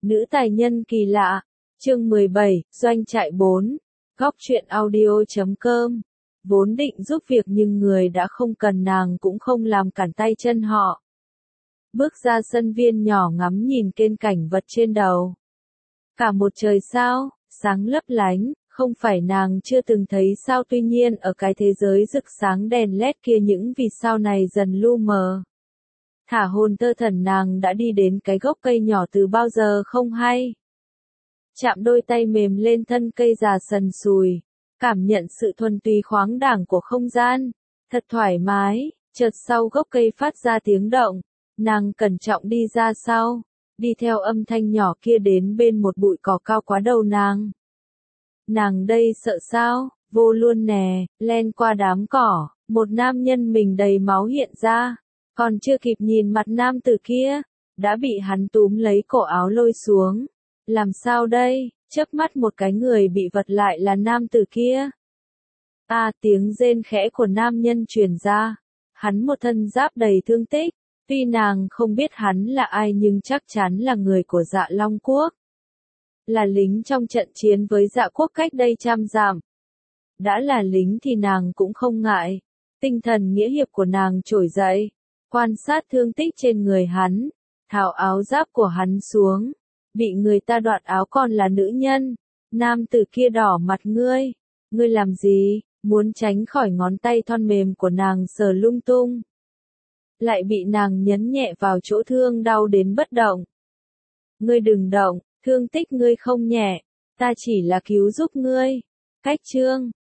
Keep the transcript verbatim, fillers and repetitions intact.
Nữ tài nhân kỳ lạ, chương mười bảy, doanh trại bốn, góc truyện audio chấm com. Vốn định giúp việc nhưng người đã không cần nàng cũng không làm cản tay chân họ. Bước ra sân viên nhỏ ngắm nhìn kênh cảnh vật trên đầu. Cả một trời sao, sáng lấp lánh, không phải nàng chưa từng thấy sao, tuy nhiên ở cái thế giới rực sáng đèn led kia những vì sao này dần lu mờ. Thả hồn tơ thần nàng đã đi đến cái gốc cây nhỏ từ bao giờ không hay. Chạm đôi tay mềm lên thân cây già sần sùi, cảm nhận sự thuần túy khoáng đẳng của không gian, thật thoải mái. Chợt sau gốc cây phát ra tiếng động, nàng cẩn trọng đi ra sau, đi theo âm thanh nhỏ kia đến bên một bụi cỏ cao quá đầu nàng. Nàng đây sợ sao, vô luôn nè, len qua đám cỏ, một nam nhân mình đầy máu hiện ra. Còn chưa kịp nhìn mặt nam tử kia, đã bị hắn túm lấy cổ áo lôi xuống. Làm sao đây, chớp mắt một cái người bị vật lại là nam tử kia. À, tiếng rên khẽ của nam nhân truyền ra. Hắn một thân giáp đầy thương tích. Tuy nàng không biết hắn là ai nhưng chắc chắn là người của Dạ Long Quốc. Là lính trong trận chiến với Dạ Quốc cách đây trăm dặm. Đã là lính thì nàng cũng không ngại. Tinh thần nghĩa hiệp của nàng trỗi dậy. Quan sát thương tích trên người hắn, tháo áo giáp của hắn xuống, bị người ta đoạt áo còn là nữ nhân. Nam tử kia đỏ mặt, ngươi, ngươi làm gì, muốn tránh khỏi ngón tay thon mềm của nàng sờ lung tung. Lại bị nàng nhấn nhẹ vào chỗ thương đau đến bất động. Ngươi đừng động, thương tích ngươi không nhẹ, ta chỉ là cứu giúp ngươi. Cách chương